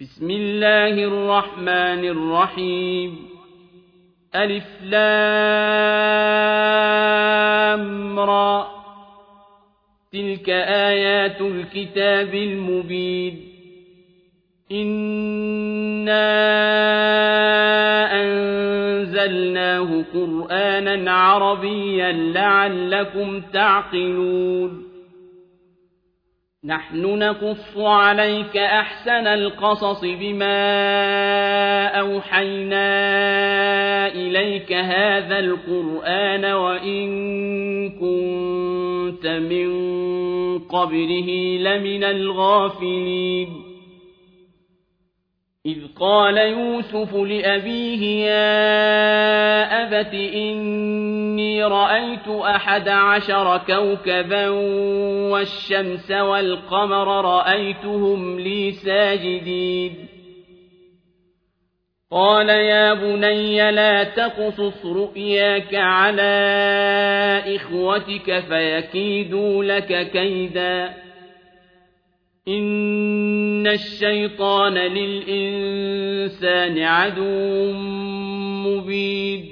بسم الله الرحمن الرحيم ألف لام را تلك آيات الكتاب المبين إنا أنزلناه قرآنا عربيا لعلكم تعقلون نحن نقص عليك أحسن القصص بما أوحينا إليك هذا القرآن وإن كنت من قبله لمن الغافلين إذ قال يوسف لأبيه يا أبت إني رأيت 11 كوكبا والشمس والقمر رأيتهم لي ساجدين قال يا بني لا تقصص رؤياك على إخوتك فيكيدوا لك كيدا إن الشيطان للإنسان عدو مبين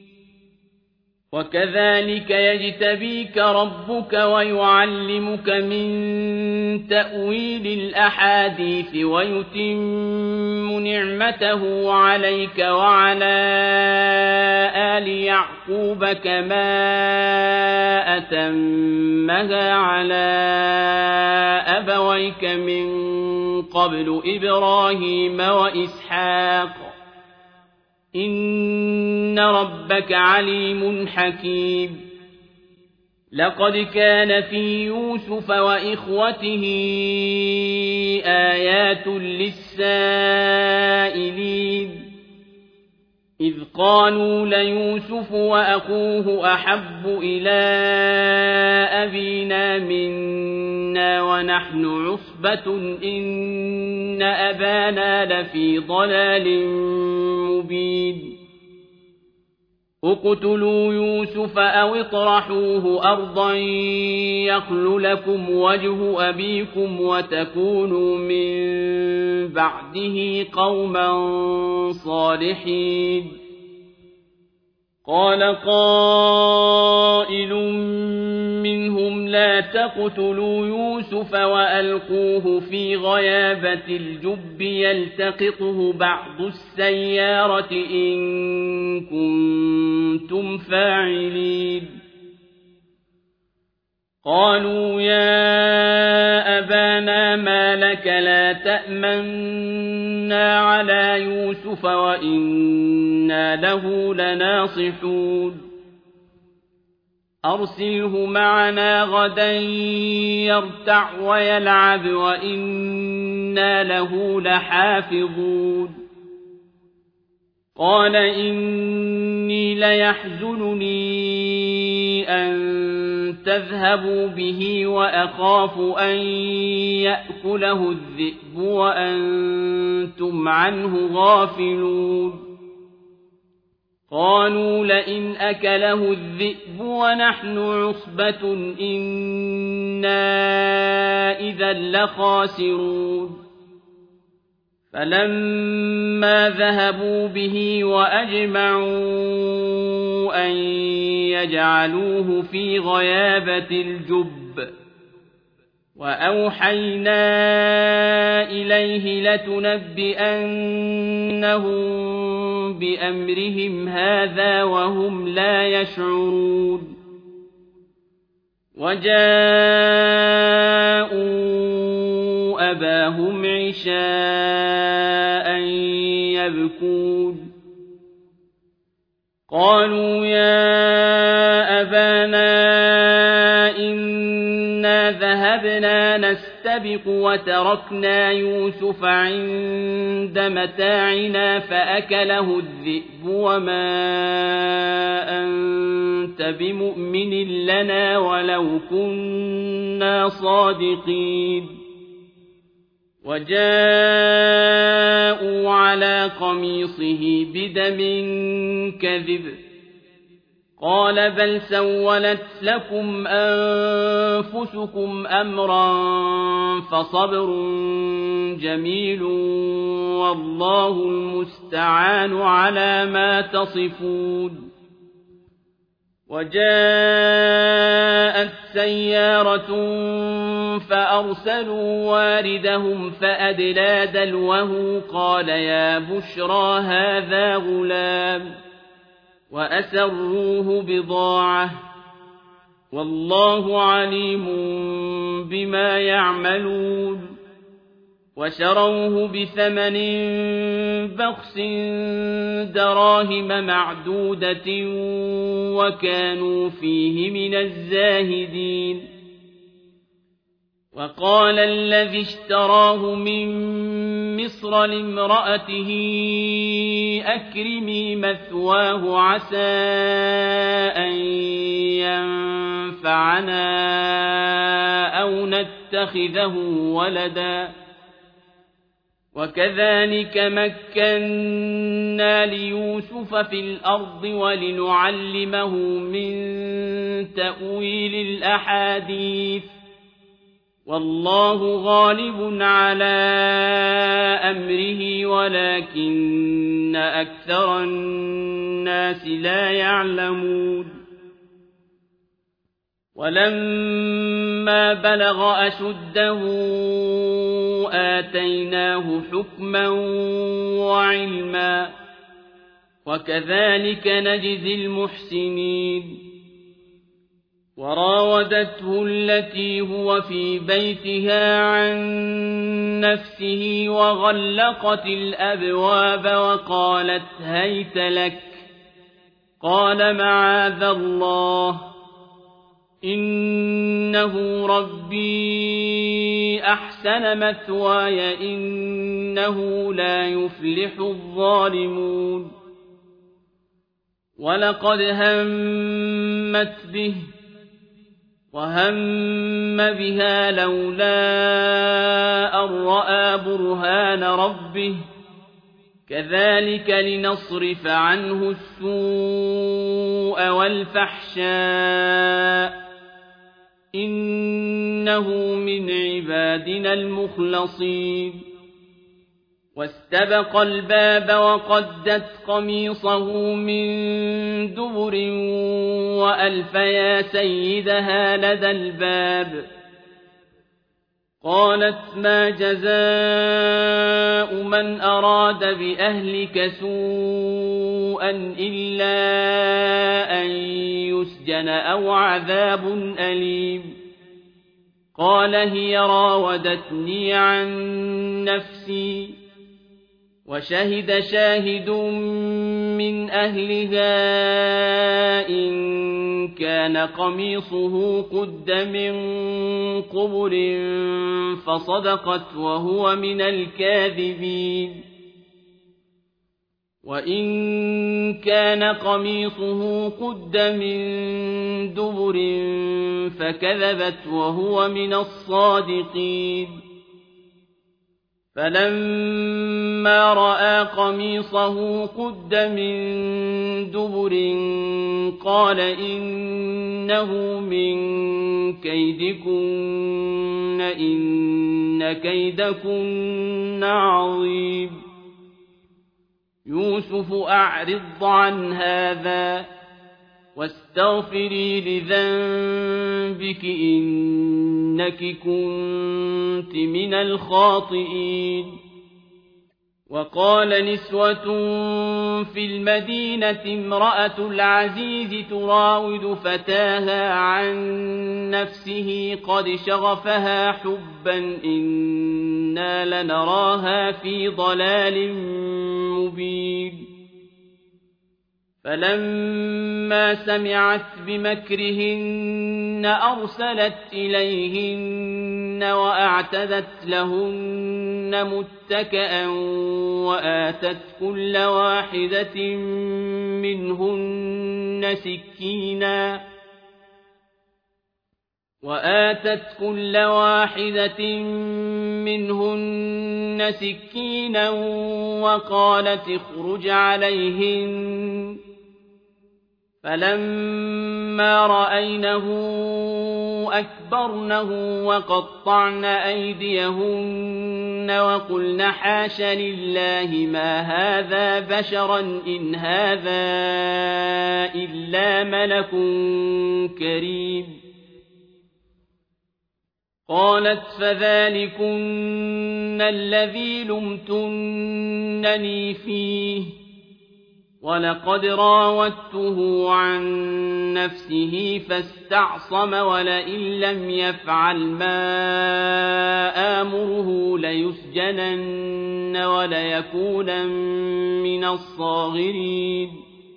وكذلك يجتبيك ربك ويعلمك من تأويل الأحاديث ويتم نعمته عليك وعلى آل يعقوب كما أتمها على أبويك من قبل إبراهيم وإسحاق إن ربك عليم حكيم لقد كان في يوسف وإخوته آيات للسائلين إذ قالوا ليوسف وأخوه أحب إلى أبينا منا ونحن عصبة إن أبانا لفي ضلال مبين اقتلوا يوسف أو اطرحوه أرضا يخل لكم وجه أبيكم وتكونوا من بعده قوما صالحين قال قائل منهم لا تقتلوا يوسف وألقوه في غيابة الجب يلتقطه بعض السيارة إن كنتم فاعلين قالوا يا أبانا ما لك لا تأمنا على يوسف وإنا له لناصحون أرسله معنا غدا يرتع ويلعب وإنا له لحافظون قال إني ليحزنني أن تذهبوا به وأخاف أن يأكله الذئب وأنتم عنه غافلون قالوا لئن أكله الذئب ونحن عصبة إنا إذا لخاسرون فلما ذهبوا به وأجمعوا أن يجعلوه في غيابة الجب وأوحينا إليه لتنبئنهم بأمرهم هذا وهم لا يشعرون وجاءوا أباهم عشاء يبكون قالوا يا أبانا إنا ذهبنا نستبق وتركنا يوسف عند متاعنا فأكله الذئب وما أنت بمؤمن لنا ولو كنا صادقين وجاءوا على قميصه بدم كذب قال بل سولت لكم أنفسكم أمرا فصبر جميل والله المستعان على ما تصفون وجاءت سيارة فأرسلوا واردهم فأدلى دلوه قال يا بشرى هذا غلام وأسروه بضاعة والله عليم بما يعملون وشروه بثمن بخس دراهم معدودة وكانوا فيه من الزاهدين وقال الذي اشتراه من مصر لامرأته أكرمي مثواه عسى أن ينفعنا أو نتخذه ولدا وكذلك مكنا ليوسف في الأرض ولنعلمه من تأويل الأحاديث والله غالب على أمره ولكن أكثر الناس لا يعلمون ولما بلغ أشده آتيناه حكما وعلما وكذلك نجزي المحسنين وراودته التي هو في بيتها عن نفسه وغلقت الأبواب وقالت هيت لك قال معاذ الله إنه ربي أحسن مثواي إنه لا يفلح الظالمون ولقد همت به وهم بها لولا أن رأى برهان ربه كذلك لنصرف عنه السوء والفحشاء إنه من عبادنا المخلصين واستبق الباب وقدت قميصه من دبر وألف يا سيدها لدى الباب قالت ما جزاء من أراد بأهلك سوءا إلا أن يسجن أو عذاب أليم قال هي راودتني عن نفسي وشهد شاهد من أهلها إن كان قميصه قد من قبل فصدقت وهو من الكاذبين وإن كان قميصه قد من دبر فكذبت وهو من الصادقين فلما رأى قميصه قد من دبر قال إنه من كيدكن إن كيدكن عظيم يوسف أعرض عن هذا واستغفري لذنبك إنك كنت من الخاطئين وقال نسوة في المدينة امرأة العزيز تراود فتاها عن نفسه قد شغفها حبا إنا لنراها في ضلال مبين فلما سمعت بمكرهن أرسلت إليهن وأعتدت لهن متكئا وآتت كل واحدة منهن سكينا وقالت اخرج عليهن فلما رأينه أكبرنه وقطعن أيديهن وقلن حاش لله ما هذا بشرا إن هذا إلا ملك كريم قالت فذلكن الذي لمتنني فيه ولقد راودته عن نفسه فاستعصم ولئن لم يفعل ما آمره ليسجنن وليكونن من الصاغرين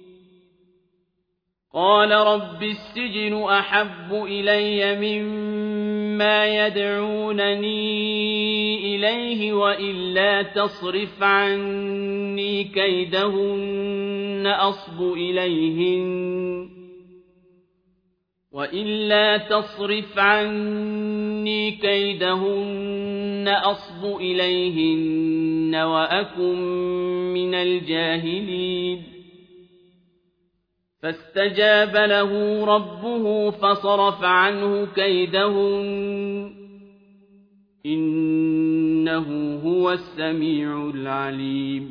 قال رب السجن أحب إلي مما يدعونني إليه وإلا تصرف عني كيدهن أصب إليهن وأكن من الجاهلين فاستجاب له ربه فصرف عنه كيدهن إنه هو السميع العليم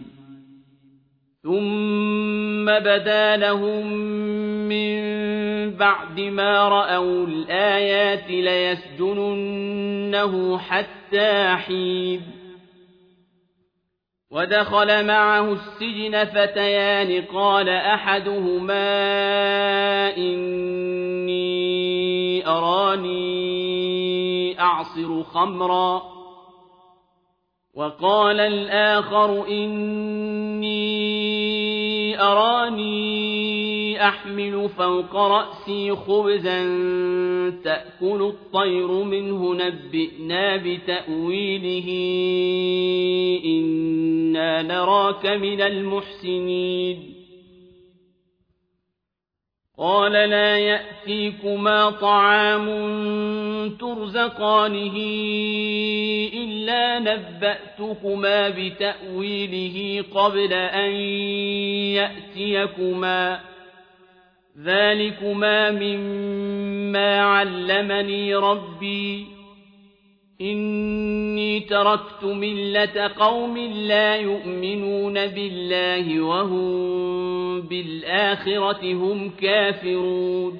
ثم بدا لهم من بعد ما رأوا الآيات ليسجننه حتى حين ودخل معه السجن فتيان قال أحدهما إني أراني أعصر خمرا وقال الآخر إني أراني أحمل فوق رأسي خبزا تأكل الطير منه نبئنا بتأويله إنا نراك من المحسنين قال لا يأتيكما طعام ترزقانه إلا نبأتكما بتأويله قبل أن يأتيكما ذلكما مما علمني ربي إني تركت ملة قوم لا يؤمنون بالله وهم بالآخرة هم كافرون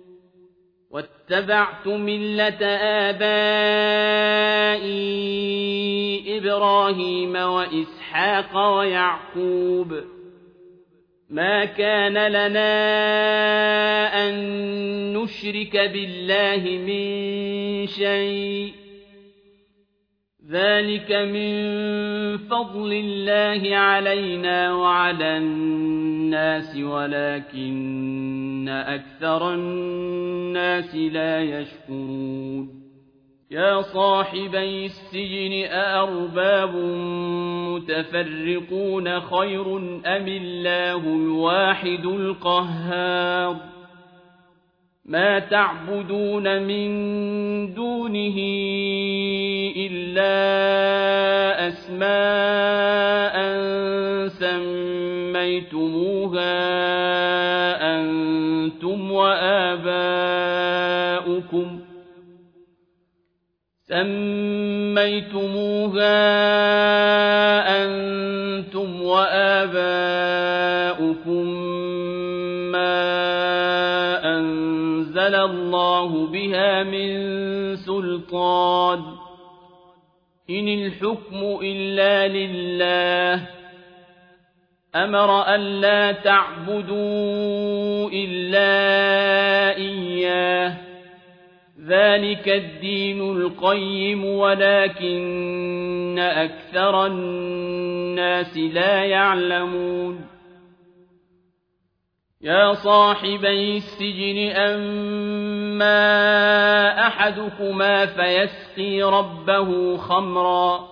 واتبعت ملة آبائي إبراهيم وإسحاق ويعقوب ما كان لنا أن نشرك بالله من شيء ذلك من فضل الله علينا وعلى الناس ولكن أكثر الناس لا يشكرون يا صاحبي السجن أأرباب متفرقون خير أم الله الواحد القهار ما تعبدون من دونه إلا أسماء سميتموها أنتم وآباؤكم ما أنزل الله بها من سلطان إن الحكم إلا لله أمر ألا تعبدوا إلا إياه ذلك الدين القيم ولكن أكثر الناس لا يعلمون يا صاحبي السجن أما أحدكما فيسقي ربه خمرا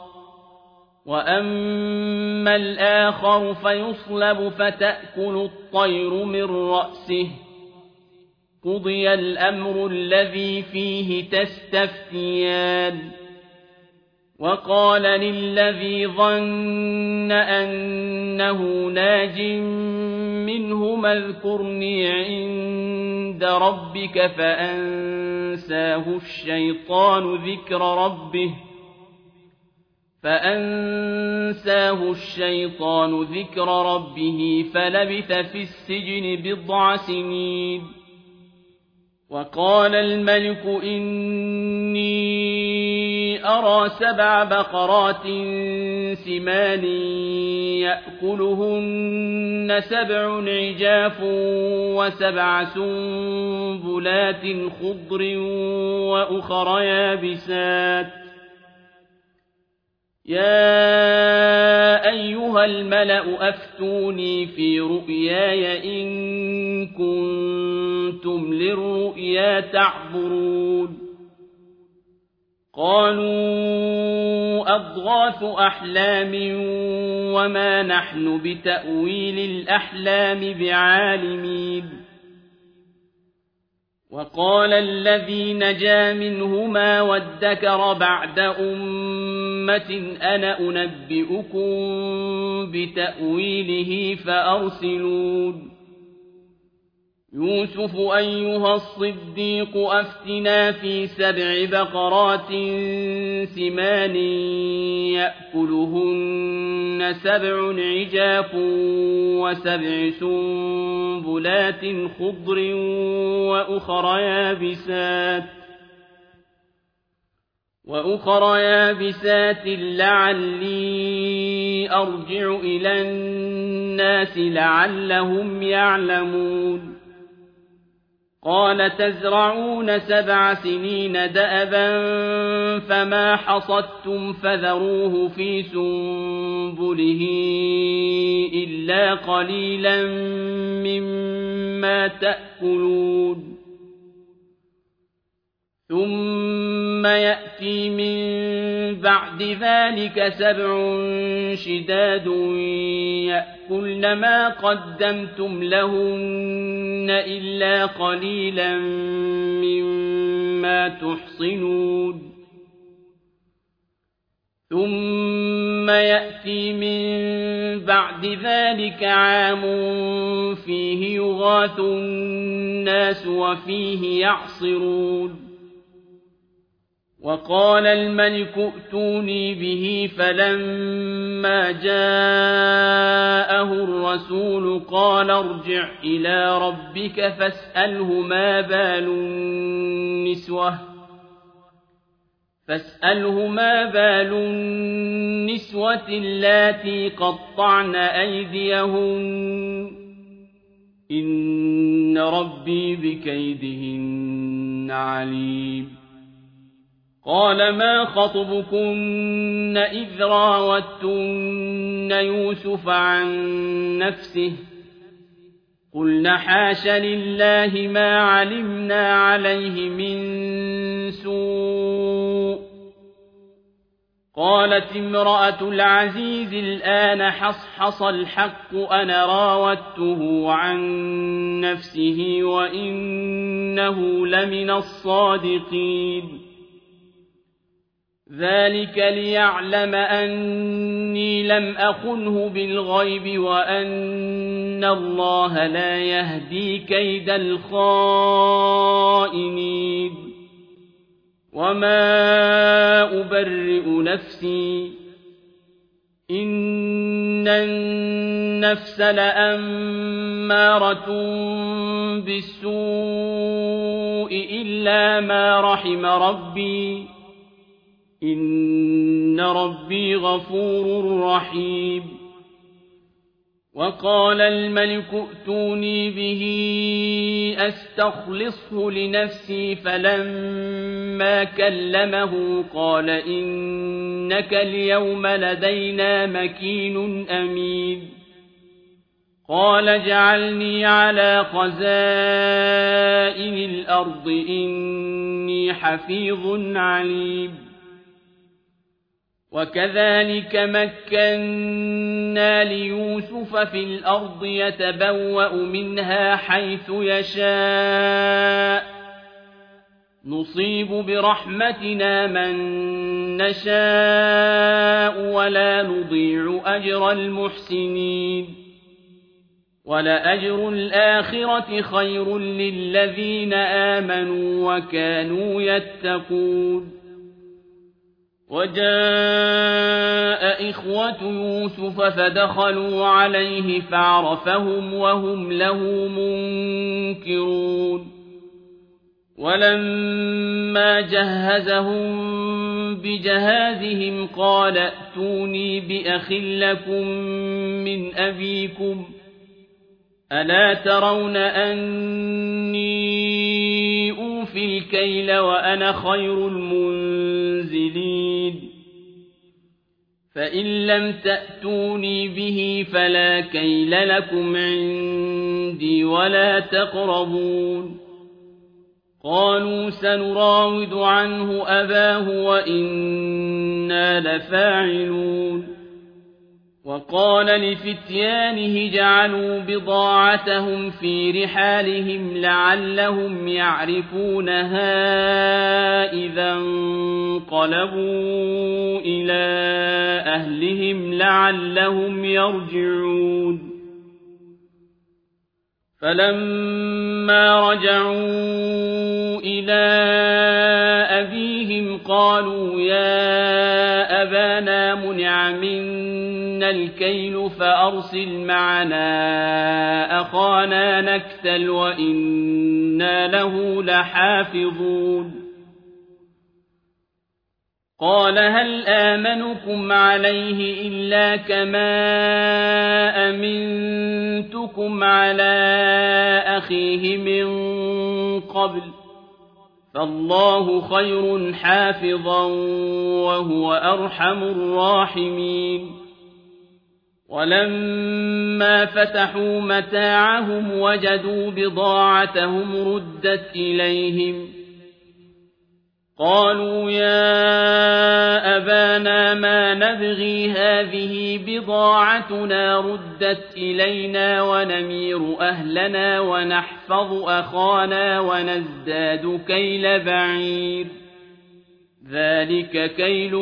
وأما الآخر فيصلب فتأكل الطير من رأسه قضي الأمر الذي فيه تستفتيان وقال للذي ظن أنه ناج منهما اذكرني عند ربك فأنساه الشيطان ذكر ربه فلبث في السجن بضع سنين. وقال الملك إني أرى 7 بقرات سمان يأكلهن 7 عجاف و7 سنبلات خضر وأخر يابسات يا أيها الملأ أفتوني في رؤياي إن كنتم للرؤيا تعبرون. قالوا أضغاث أحلام وما نحن بتأويل الأحلام بعالمين. وقال الذي نجا منهما وادكر بعد أمة أنا أنبئكم بتأويله فأرسلون. يوسف أيها الصديق أفتنا في 7 بقرات سمان يأكلهن 7 عجاف و7 سنبلات خضر وأخر يابسات لعلي أرجع إلى الناس لعلهم يعلمون. قال تزرعون 7 سنين دأبا فما حصدتم فذروه في سنبله إلا قليلا مما تأكلون. ثم يأتي من بعد ذلك 7 شداد يأكلن ما قدمتم لهن إلا قليلا مما تحصنون. ثم يأتي من بعد ذلك عام فيه يغاث الناس وفيه يعصرون. وقال الملك ائتوني به فلما جاءه الرسول قال ارجع إلى ربك فاسأله ما بال النسوة اللاتي قطعن أيديهن إن ربي بكيدهن عليم. قال ما خطبكن إذ راوتن يوسف عن نفسه قلن حاش لله ما علمنا عليه من سوء. قالت امرأة العزيز الآن حصحص الحق أنا راودته عن نفسه وإنه لمن الصادقين. ذلك ليعلم أني لم أخنه بالغيب وأن الله لا يهدي كيد الخائنين. وما أبرئ نفسي إن النفس لأمارة بالسوء إلا ما رحم ربي إن ربي غفور رحيم. وقال الملك ائتوني به أستخلصه لنفسي فلما كلمه قال إنك اليوم لدينا مكين أمين. قال اجعلني على خزائن الأرض إني حفيظ عليم. وكذلك مكنا ليوسف في الأرض يتبوأ منها حيث يشاء نصيب برحمتنا من نشاء ولا نضيع أجر المحسنين ولأجر الآخرة خير للذين آمنوا وكانوا يتقون وجاء إخوة يوسف فدخلوا عليه فعرفهم وهم له منكرون ولما جهزهم بجهازهم قال ائتوني بأخ لكم من أبيكم ألا ترون أني أوفي الكيل وأنا خير المنزلين فإن لم تأتوني به فلا كيل لكم عندي ولا تقربون قالوا سنراود عنه أباه وإنا لفاعلون وقال لفتيانه جعلوا بضاعتهم في رحالهم لعلهم يعرفونها إذا انقلبوا إلى أهلهم لعلهم يرجعون فلما رجعوا إلى أبيهم قالوا يا أبانا منع منا الكيل فأرسل معنا أخانا نكتل وإنا له لحافظون قال هل آمنكم عليه إلا كما أمنتكم على أخيه من قبل فالله خير حافظا وهو أرحم الراحمين ولما فتحوا متاعهم وجدوا بضاعتهم ردت إليهم قالوا يا أبانا ما نبغي هذه بضاعتنا ردت إلينا ونمير أهلنا ونحفظ أخانا ونزداد كيل بعير ذلك كيل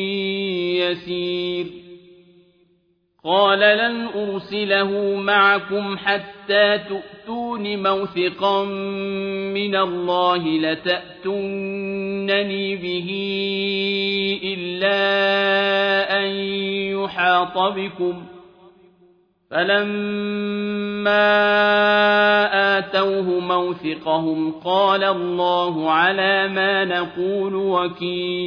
يسير قال لن أرسله معكم حتى تؤتون موثقا من الله لتأتونني به إلا أن يحاط بكم فلما آتوه موثقهم قال الله على ما نقول وكيل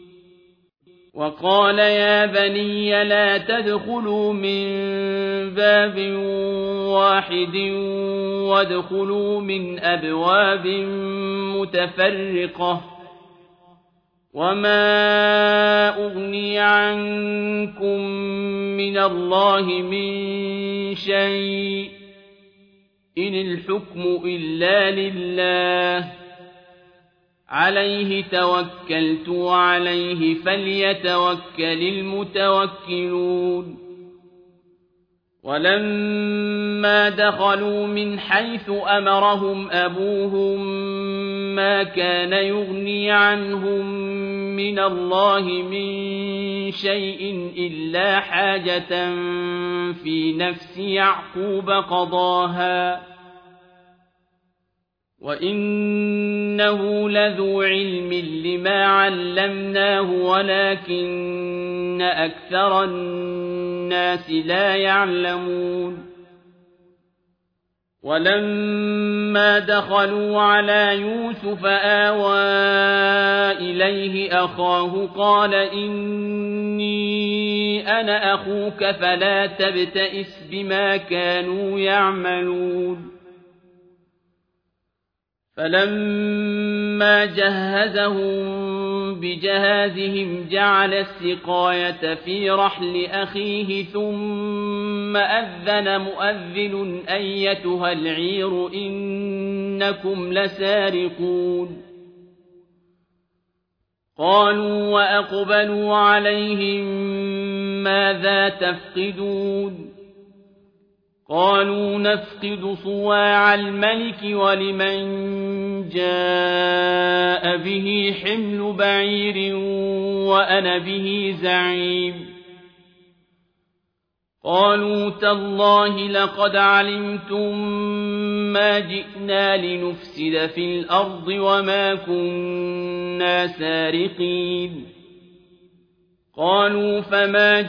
وقال يا بني لا تدخلوا من باب واحد وادخلوا من أبواب متفرقة وما أغني عنكم من الله من شيء إن الحكم إلا لله عليه توكلت وعليه فليتوكل المتوكلون ولما دخلوا من حيث أمرهم أبوهم ما كان يغني عنهم من الله من شيء إلا حاجة في نفس يعقوب قضاها وإنه لذو علم لما علمناه ولكن أكثر الناس لا يعلمون ولما دخلوا على يوسف آوى إليه أخاه قال إني أنا أخوك فلا تبتئس بما كانوا يعملون فلما جهزهم بجهازهم جعل السقاية في رحل أخيه ثم أذن مؤذن أيتها العير إنكم لسارقون قالوا وأقبلوا عليهم ماذا تفقدون قالوا نفقد صواع الملك ولمن جاء به حمل بعير وأنا به زعيم قالوا تالله لقد علمتم ما جئنا لنفسد في الأرض وما كنا سارقين قالوا فما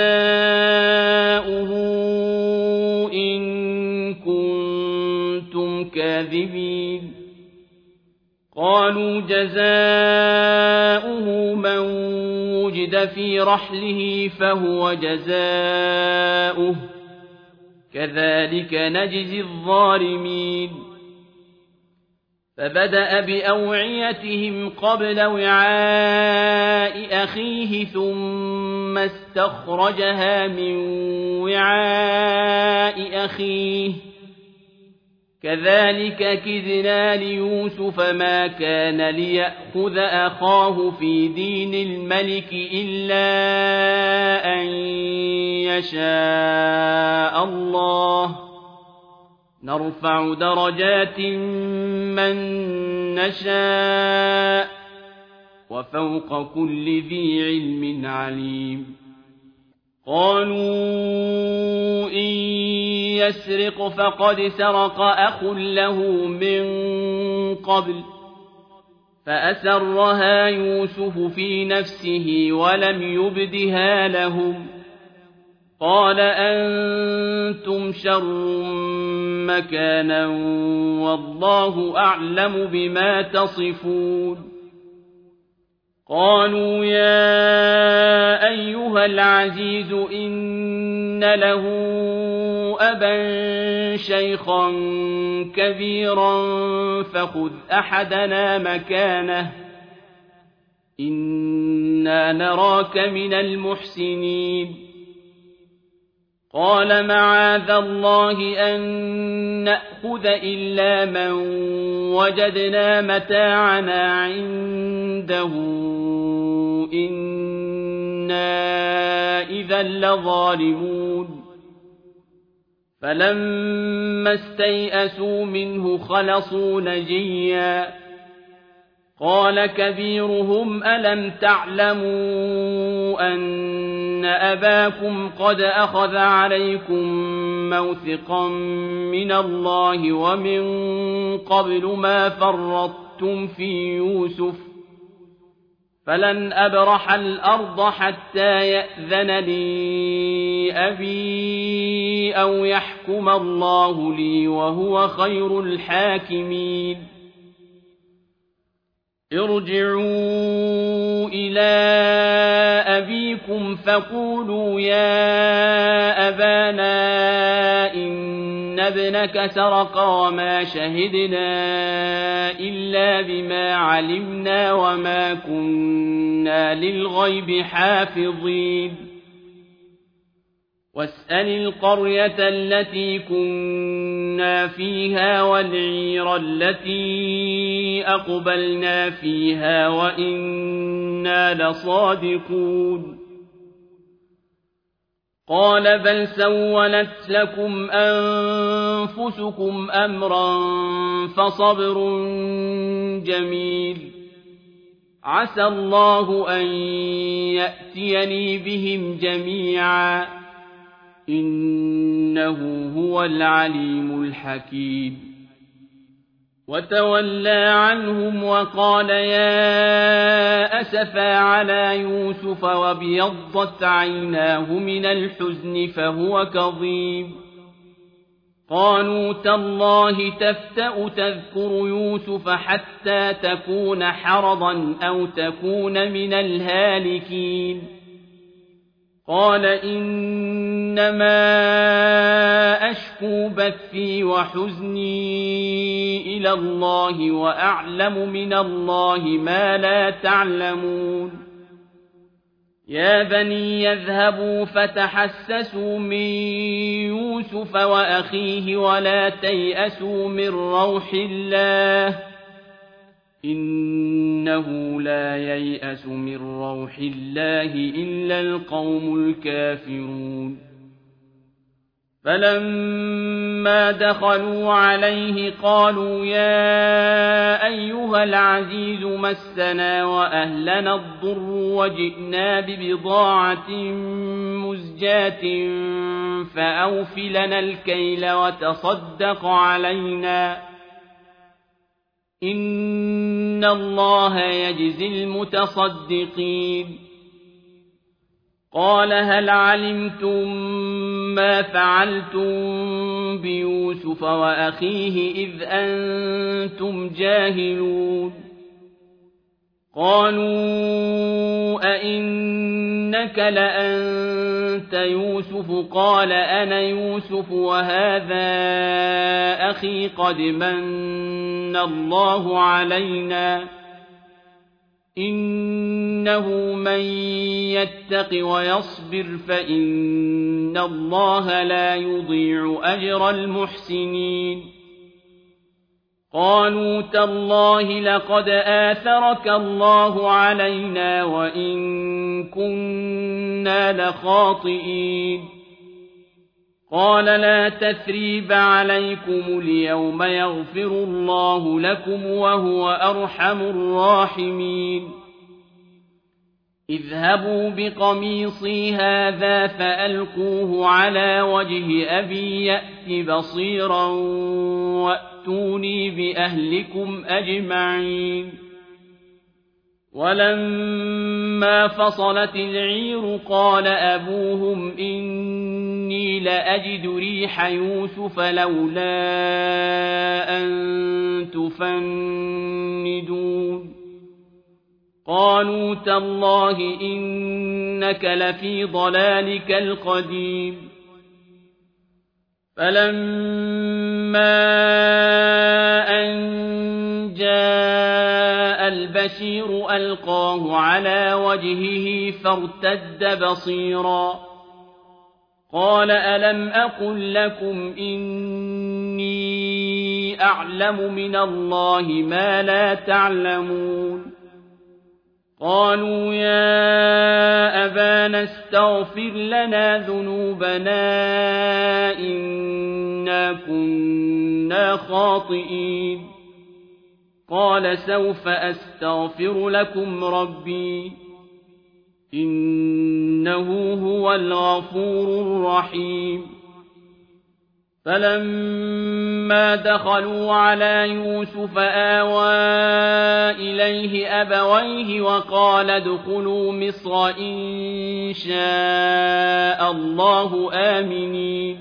جزاؤه إن كنتم كاذبين قالوا جزاؤه من وجد في رحله فهو جزاؤه كذلك نجزي الظالمين فبدأ بأوعيتهم قبل وعاء أخيه ثم استخرجها من وعاء أخيه كذلك كدنا ليوسف ما كان ليأخذ أخاه في دين الملك إلا أن يشاء الله نرفع درجات من نشاء وفوق كل ذي علم عليم قالوا إن يسرق فقد سرق أخ له من قبل فأسرها يوسف في نفسه ولم يبدها لهم قال أنتم شر مكانا والله أعلم بما تصفون قالوا يا أيها العزيز إن له أبا شيخا كبيرا فخذ أحدنا مكانه إنا نراك من المحسنين قال معاذ الله أن نأخذ إلا من وجدنا متاعنا عنده إنا إذا لظالمون فلما استيئسوا منه خلصوا نجيا قال كبيرهم ألم تعلموا أن أباكم قد أخذ عليكم موثقا من الله ومن قبل ما فرطتم في يوسف فلن أبرح الأرض حتى يأذن لي أبي أو يحكم الله لي وهو خير الحاكمين ارجعوا إلى أبيكم فقولوا يا أبانا إن ابنك سرق وما شهدنا إلا بما علمنا وما كنا للغيب حافظين واسأل القرية التي كنا فيها والعير التي أقبلنا فيها وإنا لصادقون قال بل سولت لكم أنفسكم أمرا فصبر جميل عسى الله أن يأتيني بهم جميعا إنه هو العليم الحكيم وتولى عنهم وقال يا أسفى على يوسف وابيضت عيناه من الحزن فهو كظيم قالوا تالله تفتأ تذكر يوسف حتى تكون حرضا أو تكون من الهالكين قال إنما أشكو بثي وحزني إلى الله وأعلم من الله ما لا تعلمون يا بني يذهبوا فتحسسوا من يوسف وأخيه ولا تيأسوا من روح الله إنه لا ييأس من روح الله إلا القوم الكافرون فلما دخلوا عليه قالوا يا أيها العزيز مسنا وأهلنا الضر وجئنا ببضاعة مزجاة فأوف لنا الكيل وتصدق علينا إن الله يجزي المتصدقين قال هل علمتم ما فعلتم بيوسف وأخيه إذ أنتم جاهلون قالوا أئنك لأنت يوسف قال أنا يوسف وهذا أخي قد من الله علينا إنه من يتق ويصبر فإن الله لا يضيع أجر المحسنين قالوا تالله لقد آثرك الله علينا وإن كنا لخاطئين قال لا تثريب عليكم اليوم يغفر الله لكم وهو أرحم الراحمين اذهبوا بقميصي هذا فألقوه على وجه أبي يأت بصيرا وأتوني بأهلكم أجمعين ولما فصلت العير قال أبوهم إني لأجد ريح يوسف لولا أن تفندون قالوا تالله إنك لفي ضلالك القديم فلما أن جاء البشير ألقاه على وجهه فارتد بصيرا قال ألم أقل لكم إني أعلم من الله ما لا تعلمون قالوا يا أبانا استغفر لنا ذنوبنا إنا كنا خاطئين قال سوف أستغفر لكم ربي إنه هو الغفور الرحيم فلما دخلوا على يوسف آوى إليه أبويه وقال ادخلوا مصر إن شاء الله آمنين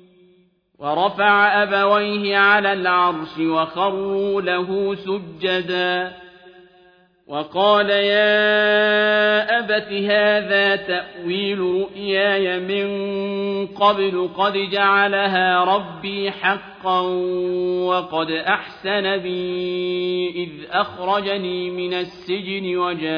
ورفع أبويه على العرش وخروا له سجدا وقال يا أبت هذا تأويل رؤياي من قبل قد جعلها ربي حقا وقد أحسن بي إذ أخرجني من السجن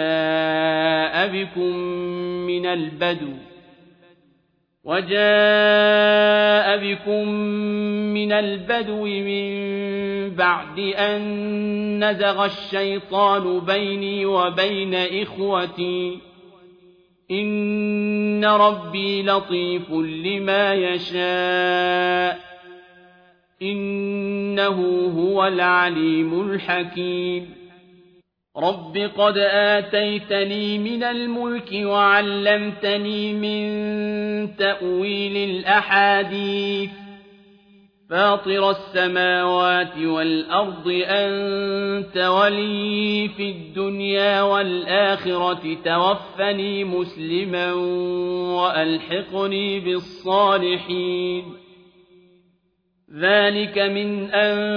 وجاء بكم من البدو من بعد أن نزغ الشيطان بيني وبين إخوتي إن ربي لطيف لما يشاء إنه هو العليم الحكيم رب قد آتيتني من الملك وعلمتني من تأويل الأحاديث فاطر السماوات والأرض أنت ولي في الدنيا والآخرة توفني مسلما وألحقني بالصالحين ذلك من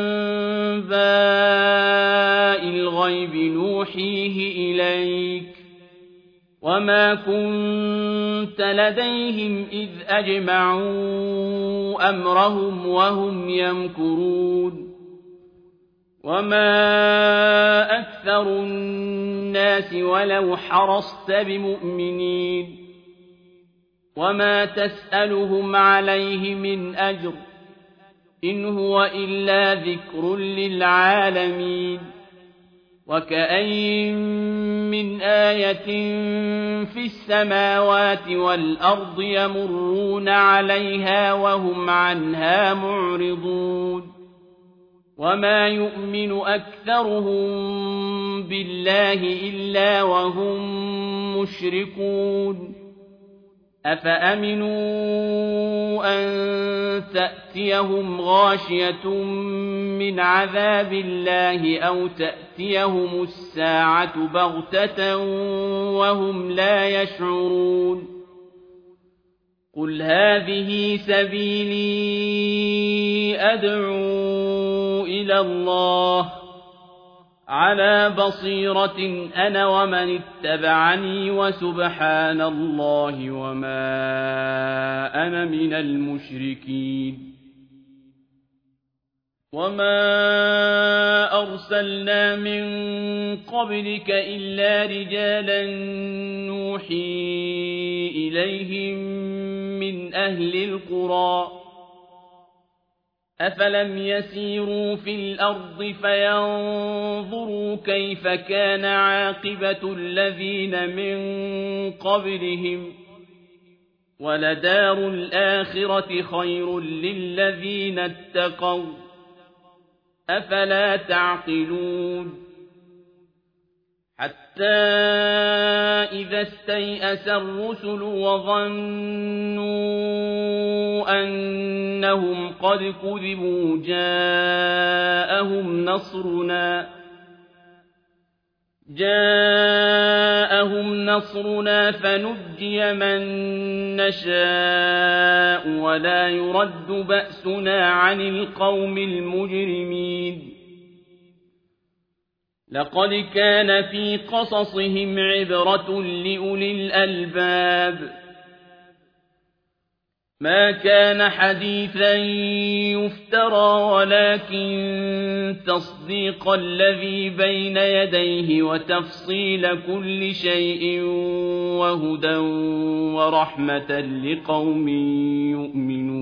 أنباء الغيب نوحيه إليك وما كنت لديهم إذ أجمعوا أمرهم وهم يمكرون وما أكثر الناس ولو حرصت بمؤمنين وما تسألهم عليه من أجر إن هو إلا ذكر للعالمين وكأين من آية في السماوات والأرض يمرون عليها وهم عنها معرضون وما يؤمن أكثرهم بالله إلا وهم مشركون أفأمنوا أن تأتيهم غاشية من عذاب الله أو تأتيهم الساعة بغتة وهم لا يشعرون قل هذه سبيلي أدعو إلى الله على بصيرة أنا ومن اتبعني وسبحان الله وما أنا من المشركين وما أرسلنا من قبلك إلا رجالا نوحي إليهم من أهل القرى أفلم يسيروا في الأرض فينظروا كيف كان عاقبة الذين من قبلهم ولدار الآخرة خير للذين اتقوا أفلا تعقلون حتى إذا استيأس الرسل وظنوا أنهم قد كذبوا جاءهم نصرنا فنجي من نشاء ولا يرد بأسنا عن القوم المجرمين لقد كان في قصصهم عبرة لأولي الألباب ما كان حديثا يفترى ولكن تصديق الذي بين يديه وتفصيل كل شيء وهدى ورحمة لقوم يؤمنون